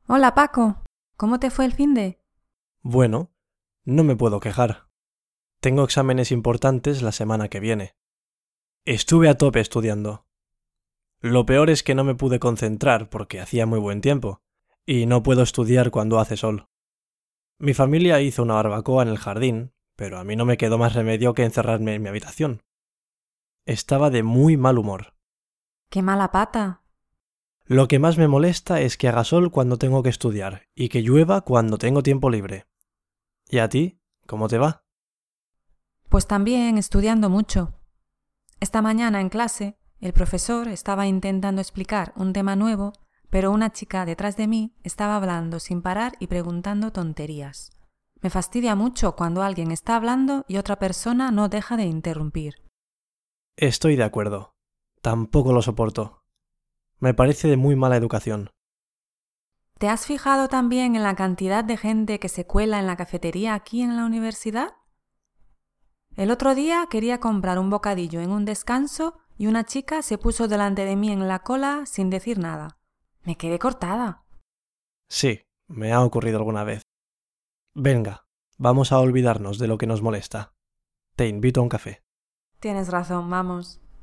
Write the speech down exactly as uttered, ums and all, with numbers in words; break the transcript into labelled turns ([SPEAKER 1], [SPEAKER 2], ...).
[SPEAKER 1] Hola Paco, ¿cómo te fue el finde?
[SPEAKER 2] Bueno, no me puedo quejar. Tengo exámenes importantes la semana que viene. Estuve a tope estudiando. Lo peor es que no me pude concentrar porque hacía muy buen tiempo, y no puedo estudiar cuando hace sol. Mi familia hizo una barbacoa en el jardín, pero a mí no me quedó más remedio que encerrarme en mi habitación. Estaba de muy mal humor.
[SPEAKER 1] ¡Qué mala pata!
[SPEAKER 2] Lo que más me molesta es que haga sol cuando tengo que estudiar y que llueva cuando tengo tiempo libre. ¿Y a ti? ¿Cómo te va?
[SPEAKER 1] Pues también estudiando mucho. Esta mañana en clase, el profesor estaba intentando explicar un tema nuevo, pero una chica detrás de mí estaba hablando sin parar y preguntando tonterías. Me fastidia mucho cuando alguien está hablando y otra persona no deja de interrumpir.
[SPEAKER 2] Estoy de acuerdo. Tampoco lo soporto. Me parece de muy mala educación.
[SPEAKER 1] ¿Te has fijado también en la cantidad de gente que se cuela en la cafetería aquí en la universidad? El otro día quería comprar un bocadillo en un descanso y una chica se puso delante de mí en la cola sin decir nada. Me quedé cortada.
[SPEAKER 2] Sí, me ha ocurrido alguna vez. Venga, vamos a olvidarnos de lo que nos molesta. Te invito a un café.
[SPEAKER 1] Tienes razón, vamos.